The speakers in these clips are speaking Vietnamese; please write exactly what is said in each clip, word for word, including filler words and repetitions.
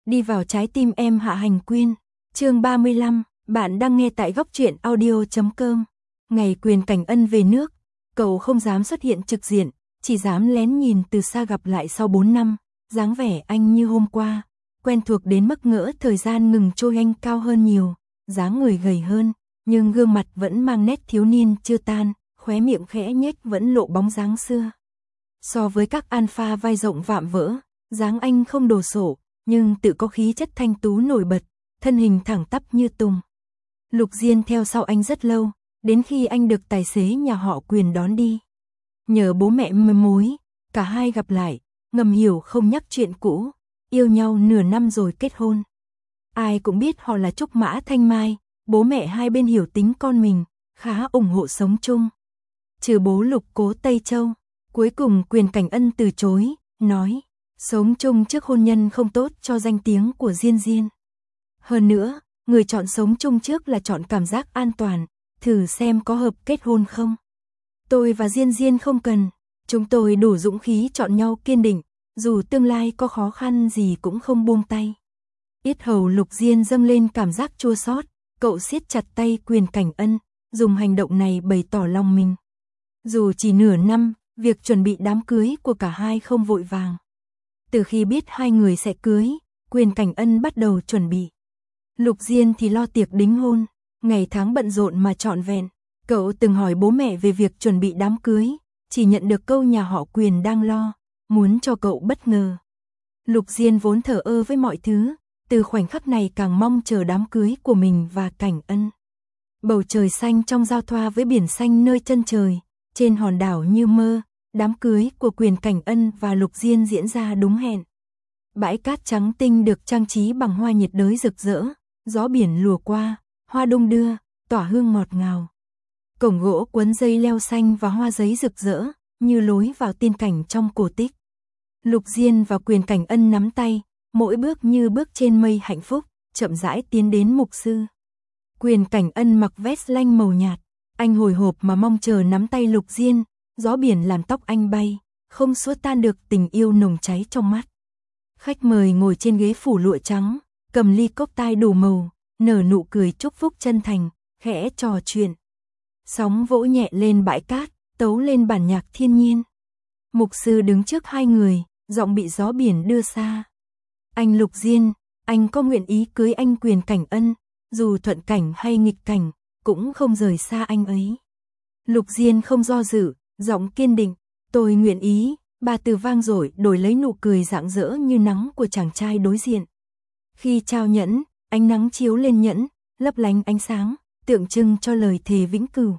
đi vào trái tim em. Hạ Hành Quyên, chương ba mươi lăm, bạn đang nghe tại góc truyện audio chấm com. Ngày Quyền Cảnh Ân về nước, cậu không dám xuất hiện trực diện, chỉ dám lén nhìn từ xa. Gặp lại sau bốn năm, dáng vẻ anh như hôm qua, quen thuộc đến mức ngỡ thời gian ngừng trôi. Anh cao hơn nhiều, dáng người gầy hơn, nhưng gương mặt vẫn mang nét thiếu niên chưa tan, khóe miệng khẽ nhếch vẫn lộ bóng dáng xưa. So với các alpha vai rộng vạm vỡ, dáng anh không đồ sộ, nhưng tự có khí chất thanh tú nổi bật, thân hình thẳng tắp như tùng. Lục Diên theo sau anh rất lâu, đến khi anh được tài xế nhà họ Quyền đón đi. Nhờ bố mẹ mầm mối, cả hai gặp lại, ngầm hiểu không nhắc chuyện cũ, yêu nhau nửa năm rồi kết hôn. Ai cũng biết họ là trúc mã thanh mai, bố mẹ hai bên hiểu tính con mình, khá ủng hộ sống chung. Trừ bố Lục Cố Tây Châu, cuối cùng Quyền Cảnh Ân từ chối, nói, sống chung trước hôn nhân không tốt cho danh tiếng của Diên Diên. Hơn nữa, người chọn sống chung trước là chọn cảm giác an toàn, thử xem có hợp kết hôn không. Tôi và Diên Diên không cần, chúng tôi đủ dũng khí chọn nhau kiên định, dù tương lai có khó khăn gì cũng không buông tay. Yết hầu Lục Diên dâng lên cảm giác chua xót, cậu siết chặt tay Quyền Cảnh Ân, dùng hành động này bày tỏ lòng mình. Dù chỉ nửa năm, việc chuẩn bị đám cưới của cả hai không vội vàng. Từ khi biết hai người sẽ cưới, Quyền Cảnh Ân bắt đầu chuẩn bị. Lục Diên thì lo tiệc đính hôn, ngày tháng bận rộn mà trọn vẹn. Cậu từng hỏi bố mẹ về việc chuẩn bị đám cưới, chỉ nhận được câu nhà họ Quyền đang lo, muốn cho cậu bất ngờ. Lục Diên vốn thờ ơ với mọi thứ, từ khoảnh khắc này càng mong chờ đám cưới của mình và Cảnh Ân. Bầu trời xanh trong giao thoa với biển xanh nơi chân trời, trên hòn đảo như mơ, đám cưới của Quyền Cảnh Ân và Lục Diên diễn ra đúng hẹn. Bãi cát trắng tinh được trang trí bằng hoa nhiệt đới rực rỡ, gió biển lùa qua, hoa đung đưa, tỏa hương ngọt ngào. Cổng gỗ quấn dây leo xanh và hoa giấy rực rỡ, như lối vào tiên cảnh trong cổ tích. Lục Diên và Quyền Cảnh Ân nắm tay, mỗi bước như bước trên mây hạnh phúc, chậm rãi tiến đến mục sư. Quyền Cảnh Ân mặc vest lanh màu nhạt, anh hồi hộp mà mong chờ nắm tay Lục Diên, gió biển làm tóc anh bay, không xua tan được tình yêu nồng cháy trong mắt. Khách mời ngồi trên ghế phủ lụa trắng, cầm ly cốc tai đủ màu, nở nụ cười chúc phúc chân thành, khẽ trò chuyện. Sóng vỗ nhẹ lên bãi cát, tấu lên bản nhạc thiên nhiên. Mục sư đứng trước hai người, giọng bị gió biển đưa xa. Anh Lục Diên, anh có nguyện ý cưới anh Quyền Cảnh Ân, dù thuận cảnh hay nghịch cảnh, cũng không rời xa anh ấy. Lục Diên không do dự, giọng kiên định, tôi nguyện ý, ba từ vang dội đổi lấy nụ cười rạng rỡ như nắng của chàng trai đối diện. Khi trao nhẫn, ánh nắng chiếu lên nhẫn, lấp lánh ánh sáng, tượng trưng cho lời thề vĩnh cửu.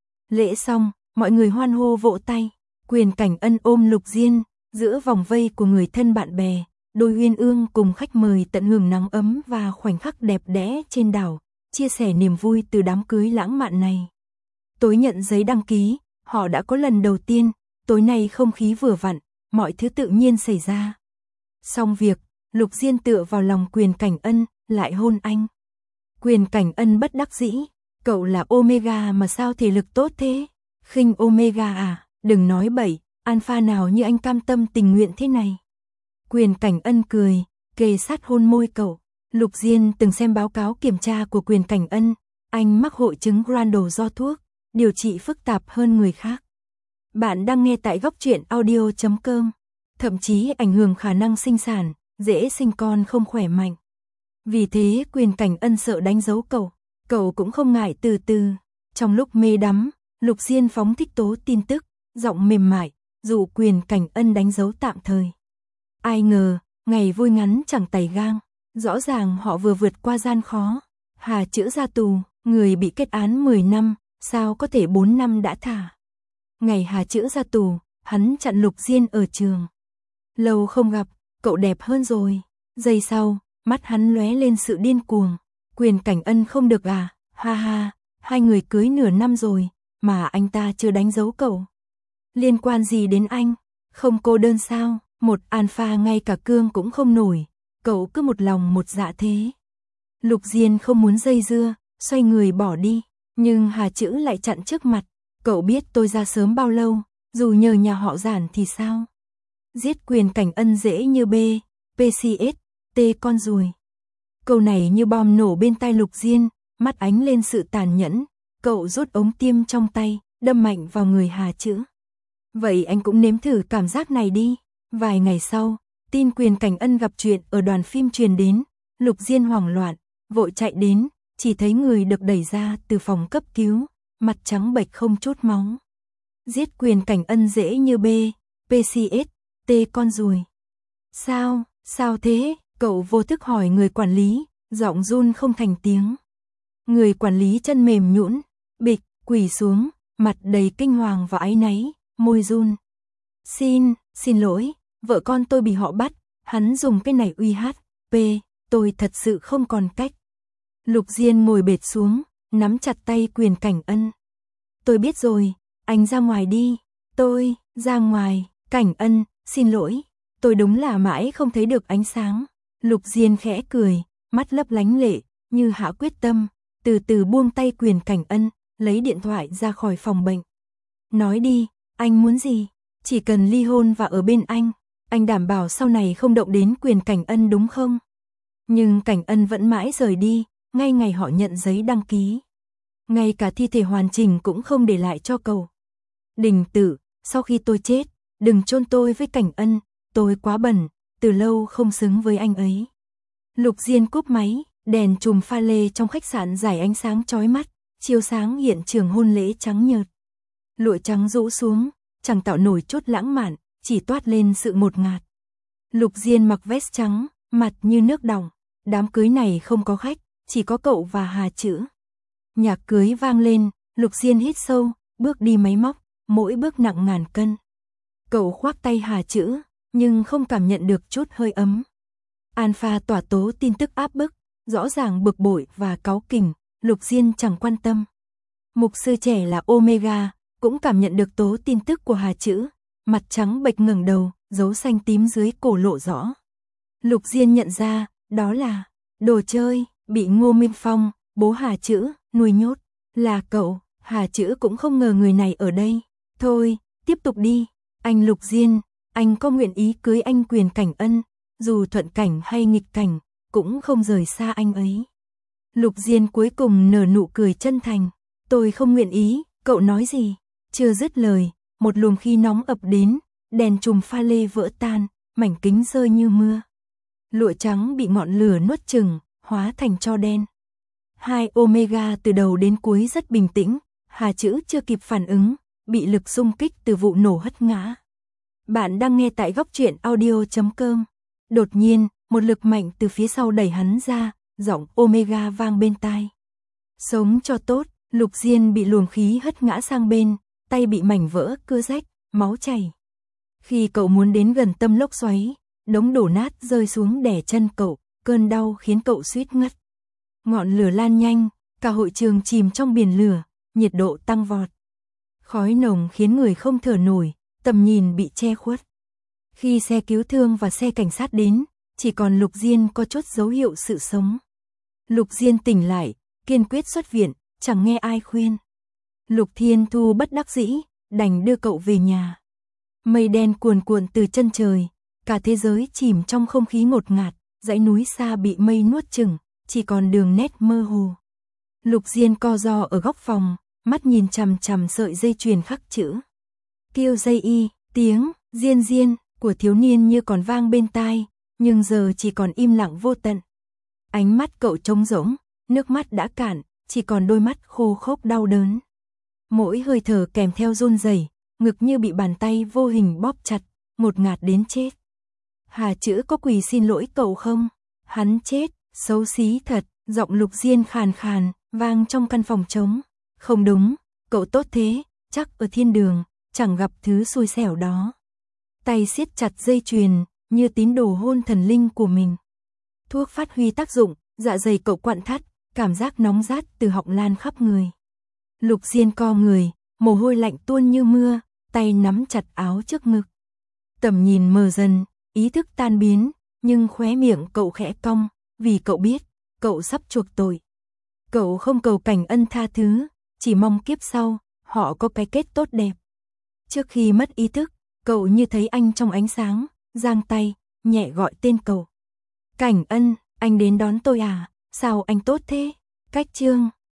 Lễ xong, mọi người hoan hô vỗ tay, Quyền Cảnh Ân ôm Lục Diên, giữa vòng vây của người thân bạn bè, đôi uyên ương cùng khách mời tận hưởng nắng ấm và khoảnh khắc đẹp đẽ trên đảo, chia sẻ niềm vui từ đám cưới lãng mạn này. Tối nhận giấy đăng ký, họ đã có lần đầu tiên, tối nay không khí vừa vặn, mọi thứ tự nhiên xảy ra. Xong việc, Lục Diên tựa vào lòng Quyền Cảnh Ân, lại hôn anh. Quyền Cảnh Ân bất đắc dĩ, cậu là Omega mà sao thể lực tốt thế? Khinh Omega à, đừng nói bậy, alpha nào như anh cam tâm tình nguyện thế này. Quyền Cảnh Ân cười, kề sát hôn môi cậu. Lục Diên từng xem báo cáo kiểm tra của Quyền Cảnh Ân, anh mắc hội chứng Grandal do thuốc, điều trị phức tạp hơn người khác. Bạn đang nghe tại góc truyện audio chấm com, thậm chí ảnh hưởng khả năng sinh sản, dễ sinh con không khỏe mạnh. Vì thế Quyền Cảnh Ân sợ đánh dấu cậu, cậu cũng không ngại từ từ. Trong lúc mê đắm, Lục Diên phóng thích tố tin tức, giọng mềm mại, dụ Quyền Cảnh Ân đánh dấu tạm thời. Ai ngờ, ngày vui ngắn chẳng tày gang, rõ ràng họ vừa vượt qua gian khó. Hà Chữ ra tù, người bị kết án mười năm, sao có thể bốn năm đã thả. Ngày Hà Chữ ra tù, hắn chặn Lục Diên ở trường. Lâu không gặp, cậu đẹp hơn rồi. Giây sau, mắt hắn lóe lên sự điên cuồng. Quyền Cảnh Ân không được à, ha ha, hai người cưới nửa năm rồi, mà anh ta chưa đánh dấu cậu. Liên quan gì đến anh, không cô đơn sao, một alpha ngay cả cương cũng không nổi, cậu cứ một lòng một dạ thế. Lục Diên không muốn dây dưa, xoay người bỏ đi, nhưng Hà Chữ lại chặn trước mặt, cậu biết tôi ra sớm bao lâu, dù nhờ nhà họ Giản thì sao. Giết Quyền Cảnh Ân dễ như bê, pê xê ét, tê con ruồi. Câu này như bom nổ bên tai Lục Diên, mắt ánh lên sự tàn nhẫn, cậu rút ống tiêm trong tay, đâm mạnh vào người Hà Chữ. Vậy anh cũng nếm thử cảm giác này đi. Vài ngày sau, tin Quyền Cảnh Ân gặp chuyện ở đoàn phim truyền đến, Lục Diên hoảng loạn, vội chạy đến, chỉ thấy người được đẩy ra từ phòng cấp cứu, mặt trắng bệch không chút máu. Giết Quyền Cảnh Ân dễ như bê, pê xê ét, tê con ruồi. Sao, sao thế? Cậu vô thức hỏi người quản lý, giọng run không thành tiếng. Người quản lý chân mềm nhũn, bịch, quỳ xuống, mặt đầy kinh hoàng và áy náy, môi run. Xin, xin lỗi, vợ con tôi bị họ bắt, hắn dùng cái này uy hát, pê, tôi thật sự không còn cách. Lục Diên ngồi bệt xuống, nắm chặt tay Quyền Cảnh Ân. Tôi biết rồi, anh ra ngoài đi, tôi, ra ngoài, Cảnh Ân, xin lỗi, tôi đúng là mãi không thấy được ánh sáng. Lục Diên khẽ cười, mắt lấp lánh lệ, như hạ quyết tâm, từ từ buông tay Quyền Cảnh Ân, lấy điện thoại ra khỏi phòng bệnh. Nói đi, anh muốn gì? Chỉ cần ly hôn và ở bên anh, anh đảm bảo sau này không động đến Quyền Cảnh Ân đúng không? Nhưng Cảnh Ân vẫn mãi rời đi, ngay ngày họ nhận giấy đăng ký. Ngay cả thi thể hoàn chỉnh cũng không để lại cho cậu. Đình Tử, sau khi tôi chết, đừng chôn tôi với Cảnh Ân, tôi quá bẩn, từ lâu không xứng với anh ấy. Lục Diên cúp máy, đèn chùm pha lê trong khách sạn rải ánh sáng chói mắt, chiếu sáng hiện trường hôn lễ trắng nhợt. Lụa trắng rũ xuống, chẳng tạo nổi chút lãng mạn, chỉ toát lên sự ngột ngạt. Lục Diên mặc vest trắng, mặt như nước đọng. Đám cưới này không có khách, chỉ có cậu và Hà Chữ. Nhạc cưới vang lên, Lục Diên hít sâu, bước đi máy móc, mỗi bước nặng ngàn cân. Cậu khoác tay Hà Chữ, nhưng không cảm nhận được chút hơi ấm. Alpha tỏa tố tin tức áp bức, rõ ràng bực bội và cáu kỉnh, Lục Diên chẳng quan tâm. Mục sư trẻ là Omega, cũng cảm nhận được tố tin tức của Hà Chữ, mặt trắng bệch ngẩng đầu, dấu xanh tím dưới cổ lộ rõ. Lục Diên nhận ra, đó là đồ chơi, bị Ngô Minh Phong, bố Hà Chữ, nuôi nhốt. Là cậu, Hà Chữ cũng không ngờ người này ở đây. Thôi, tiếp tục đi, anh Lục Diên, anh có nguyện ý cưới anh Quyền Cảnh Ân, dù thuận cảnh hay nghịch cảnh, cũng không rời xa anh ấy. Lục Diên cuối cùng nở nụ cười chân thành. Tôi không nguyện ý, cậu nói gì? Chưa dứt lời, một luồng khí nóng ập đến, đèn chùm pha lê vỡ tan, mảnh kính rơi như mưa. Lụa trắng bị ngọn lửa nuốt chửng, hóa thành tro đen. Hai Omega từ đầu đến cuối rất bình tĩnh, Hà Chữ chưa kịp phản ứng, bị lực xung kích từ vụ nổ hất ngã. Bạn đang nghe tại góc truyện audio chấm com. Đột nhiên, một lực mạnh từ phía sau đẩy hắn ra, giọng Omega vang bên tai. Sống cho tốt, Lục Diên bị luồng khí hất ngã sang bên, tay bị mảnh vỡ cưa rách, máu chảy. Khi cậu muốn đến gần tâm lốc xoáy, đống đổ nát rơi xuống đè chân cậu, cơn đau khiến cậu suýt ngất. Ngọn lửa lan nhanh, cả hội trường chìm trong biển lửa, nhiệt độ tăng vọt. Khói nồng khiến người không thở nổi, tầm nhìn bị che khuất. Khi xe cứu thương và xe cảnh sát đến, chỉ còn Lục Diên có chút dấu hiệu sự sống. Lục Diên tỉnh lại, kiên quyết xuất viện, chẳng nghe ai khuyên. Lục Thiên Thu bất đắc dĩ, đành đưa cậu về nhà. Mây đen cuồn cuộn từ chân trời, cả thế giới chìm trong không khí ngột ngạt, dãy núi xa bị mây nuốt chửng, chỉ còn đường nét mơ hồ. Lục Diên co ro ở góc phòng, mắt nhìn chằm chằm sợi dây chuyền khắc chữ. Kêu dây y, tiếng, Diên Diên, của thiếu niên như còn vang bên tai, nhưng giờ chỉ còn im lặng vô tận. Ánh mắt cậu trống rỗng, nước mắt đã cạn, chỉ còn đôi mắt khô khốc đau đớn. Mỗi hơi thở kèm theo run rẩy, ngực như bị bàn tay vô hình bóp chặt, ngột ngạt đến chết. Hà Chữ có quỳ xin lỗi cậu không? Hắn chết, xấu xí thật, giọng Lục Diên khàn khàn, vang trong căn phòng trống. Không đúng, cậu tốt thế, chắc ở thiên đường, chẳng gặp thứ xui xẻo đó. Tay siết chặt dây chuyền, như tín đồ hôn thần linh của mình. Thuốc phát huy tác dụng, dạ dày cậu quặn thắt, cảm giác nóng rát từ họng lan khắp người. Lục Diên co người, mồ hôi lạnh tuôn như mưa, tay nắm chặt áo trước ngực. Tầm nhìn mờ dần, ý thức tan biến, nhưng khóe miệng cậu khẽ cong, vì cậu biết, cậu sắp chuộc tội. Cậu không cầu Cảnh Ân tha thứ, chỉ mong kiếp sau, họ có cái kết tốt đẹp. Trước khi mất ý thức, cậu như thấy anh trong ánh sáng, giang tay, nhẹ gọi tên cậu. Cảnh Ân, anh đến đón tôi à? Sao anh tốt thế? Cách chương